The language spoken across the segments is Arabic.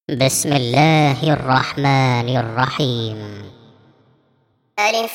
بسم الله الرحمن الرحيم. ألف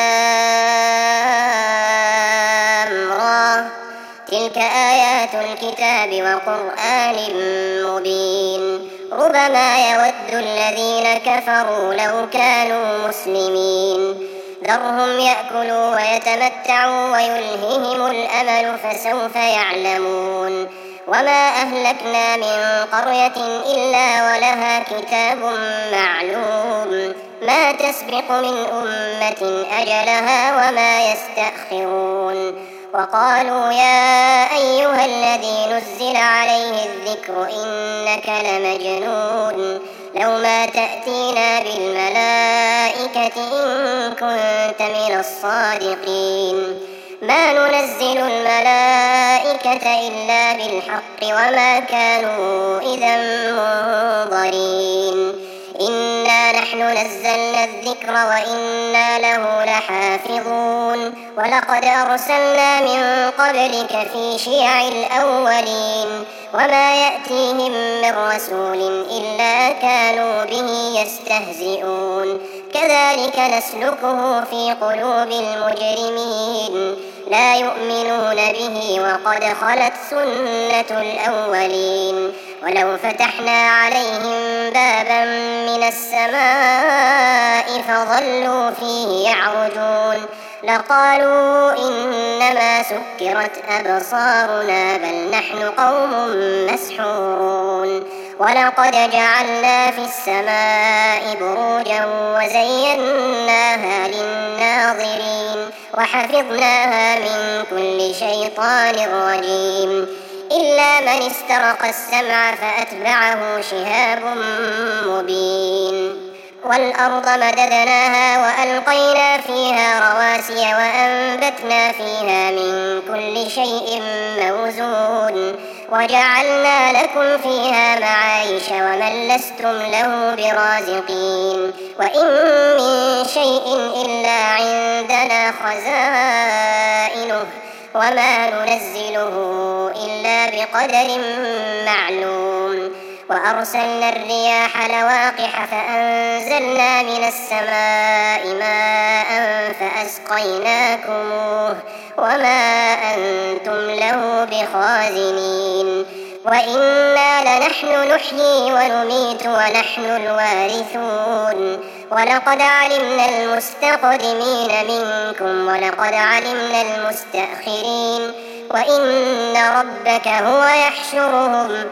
لام را، تلك آيات الكتاب وقرآن مبين. ربما يود الذين كفروا لو كانوا مسلمين. ذرهم يأكلوا ويتمتعوا ويلههم الأمل فسوف يعلمون. وما أهلكنا من قرية إلا ولها كتاب معلوم، ما تسبق من أمة أجلها وما يستأخرون. وقالوا يا أيها الذي نزل عليه الذكر إنك لمجنون، لو ما تأتينا بالملائكة إن كنت من الصادقين. ما ننزل الملائكة إلا بالحق وما كانوا إذا منظرين. إنا نحن نزلنا الذكر وإنا له لحافظون. ولقد أرسلنا من قبلك في شيع الأولين، وما يأتيهم من رسول إلا كانوا به يستهزئون. كذلك نسلكه في قلوب المجرمين، لا يؤمنون به وقد خلت سنة الأولين. ولو فتحنا عليهم بابا من السماء فظلوا فيه يعرجون لقالوا إنما سكرت أبصارنا بل نحن قوم مسحورون. ولقد جعلنا في السماء بروجا وزيناها للناظرين وحفظناها من كل شيطان رجيم. إلا من استرق السمع فأتبعه شهاب مبين. والأرض مددناها وألقينا فيها رواسي وأنبتنا فيها من كل شيء موزون وجعلنا لكم فيها معايش ومن لستم له برازقين. وإن من شيء إلا عندنا خزائنه وما ننزله إلا بقدر معلوم. وأرسلنا الرياح لواقح فأنزلنا من السماء ماء فأسقيناكموه وما أنتم له بخازنين. وإنا لنحن نحيي ونميت ونحن الوارثون. ولقد علمنا المستقدمين منكم ولقد علمنا المستأخرين. وإن ربك هو يحشرهم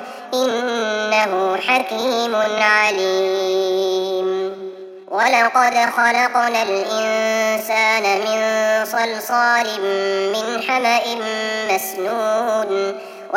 إنه حكيم عليم. ولقد خلقنا الإنسان من صلصال من حمأ مسنون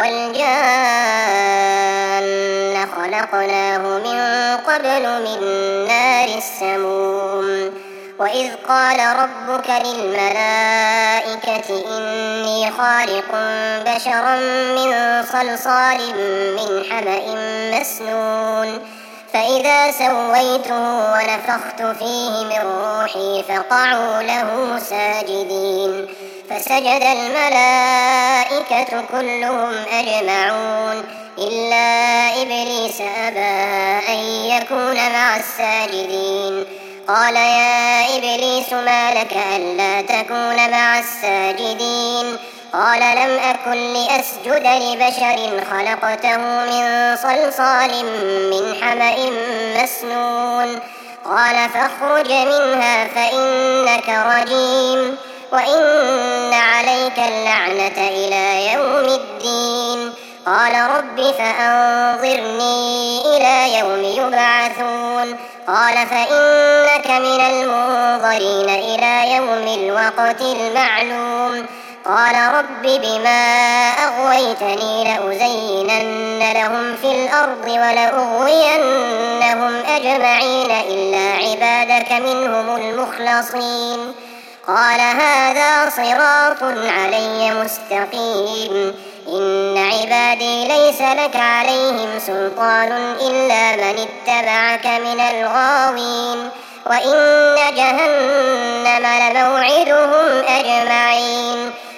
والجان خلقناه من قبل من نار السموم. وإذ قال ربك للملائكة إني خالق بشرا من صلصال من حمأ مسنون فإذا سويته ونفخت فيه من روحي فقعوا له ساجدين. فسجد الملائكة كلهم أجمعون إلا إبليس أبى أن يكون مع الساجدين. قال يا إبليس ما لك ألا تكون مع الساجدين؟ قال لم أكن لأسجد لبشر خلقته من صلصال من حمأ مسنون. قال فاخرج منها فإنك رجيم وإن عليك اللعنة إلى يوم الدين. قال رب فأنظرني إلى يوم يبعثون. قال فإنك من المنظرين إلى يوم الوقت المعلوم. قال رب بما أغويتني لأزينن لهم في الأرض ولأغوينهم أجمعين إلا عبادك منهم المخلصين. قال هذا صراط علي مستقيم. إن عبادي ليس لك عليهم سلطان إلا من اتبعك من الغاوين. وإن جهنم لموعدهم أجمعين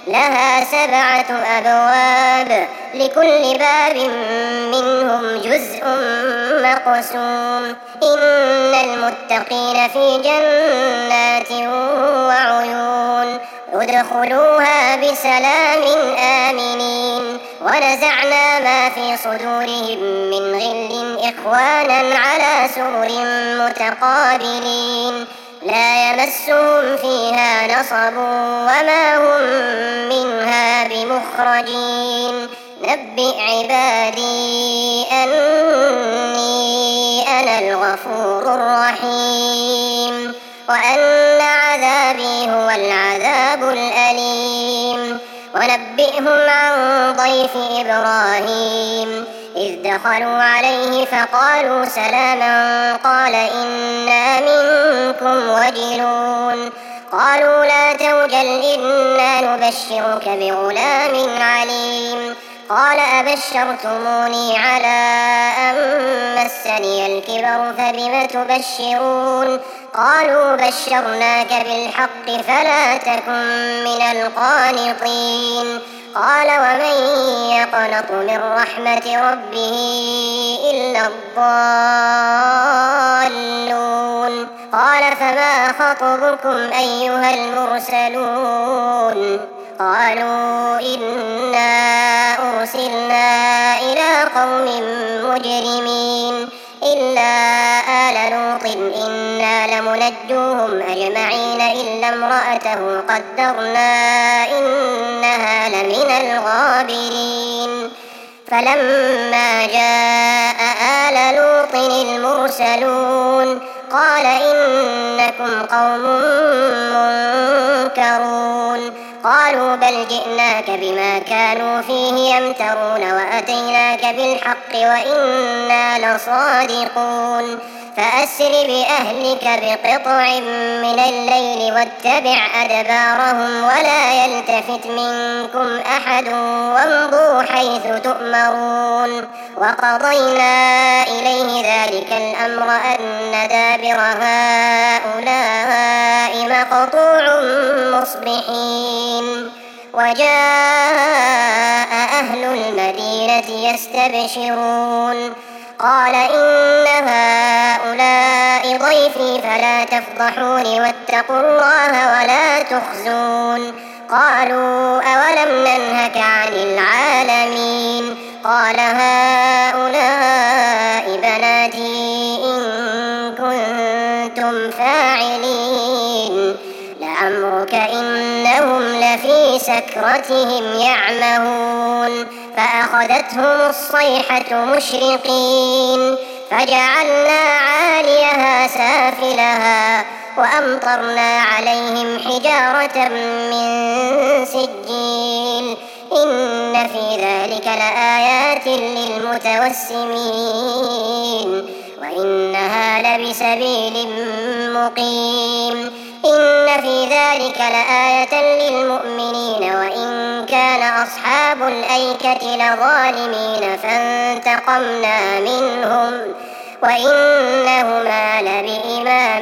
لها 7 أبواب لكل باب منهم جزء مقسوم إن المتقين في جنات وعيون ادخلوها بسلام آمنين ونزعنا ما في صدورهم من غل إخوانا على سرر متقابلين لا يمسهم فيها نصب وما هم منها بمخرجين نبئ عبادي أني أنا الغفور الرحيم وأن عذابي هو العذاب الأليم ونبئهم عن ضيف إبراهيم إذ دخلوا عليه فقالوا سلاما قال إنا منكم وجلون قالوا لا توجل إنا نبشرك بغلام عليم قال أبشرتموني على أن مسني الكبر فبم تبشرون قالوا بشرناك بالحق فلا تكن من القانطين قال ومن يقنط من رحمة ربه إلا الضالون قال فما خطبكم أيها المرسلون قالوا إنا أرسلنا إلى قوم مجرمين إلا آل لوط إنا لمنجوهم أجمعين إلا امرأته قدرنا إنها لمن الغابرين فلما جاء آل لوط المرسلون قال إنكم قوم منكرون قالوا بل جئناك بما كانوا فيه يمترون وأتيناك بالحق وإنا لصادقون فأسر بأهلك بقطع من الليل واتبع أدبارهم ولا يلتفت منكم أحد وامضوا حيث تؤمرون وقضينا إليه ذلك الأمر أن دابر هؤلاء مقطوع مصبحين وجاء أهل المدينة يستبشرون قال إن هؤلاء ضيفي فلا تفضحوني واتقوا الله ولا تخزون قالوا أولم ننهك عن العالمين قال هؤلاء بناتي إن كنتم فاعلين لعمرك إنهم لفي سكرتهم يعمهون فأخذتهم الصيحة مشرقين فجعلنا عاليها سافلها وأمطرنا عليهم حجارة من سجيل إن في ذلك لآيات للمتوسمين وإنها لبسبيل مقيم إن في ذلك لآية للمؤمنين وإن كان أصحاب الأيكة لظالمين فانتقمنا منهم وإنهما لبإمام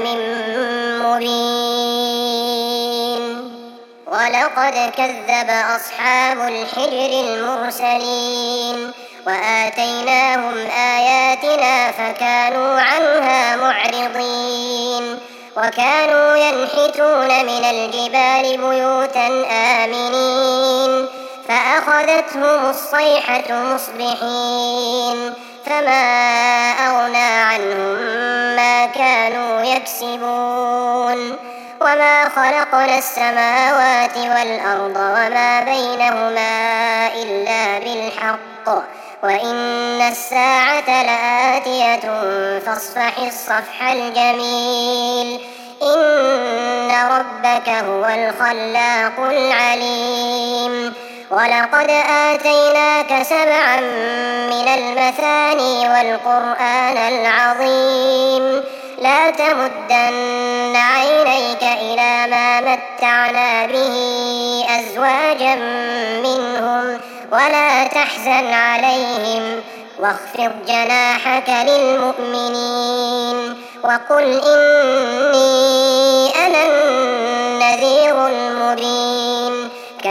مبين ولقد كذب أصحاب الحجر المرسلين وآتيناهم آياتنا فكانوا عنها معرضين وكانوا ينحتون من الجبال بيوتا آمنين فأخذتهم الصيحة مصبحين فما أغنى عنهم ما كانوا يكسبون وما خلقنا السماوات والأرض وما بينهما إلا بالحق وإن الساعة لآتية فاصفح الصفح الجميل إن ربك هو الخلاق العليم ولقد آتيناك 7 من المثاني والقرآن العظيم لا تمدن عينيك إلى ما متعنا به أزواجا منهم ولا تحزن عليهم واخفض جناحك للمؤمنين وقل إني أنا النذير المبين كما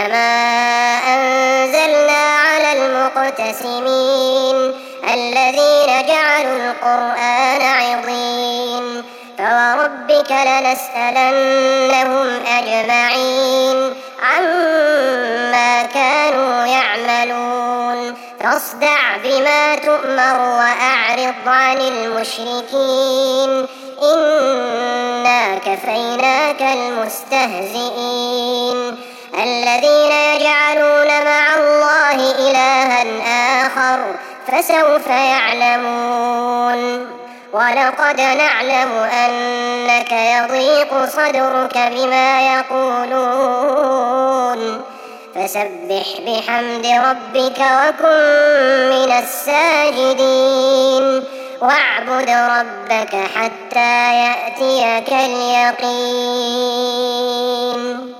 كما أنزلنا على المقتسمين الذين جعلوا القرآن عضين فوربك لنسألنهم أجمعين عما كانوا يعملون فاصدع بما تؤمر وأعرض عن المشركين إنا كفيناك المستهزئين الذين يجعلون مع الله إلها آخر فسوف يعلمون ولقد نعلم أنك يضيق صدرك بما يقولون فسبح بحمد ربك وكن من الساجدين واعبد ربك حتى يأتيك اليقين.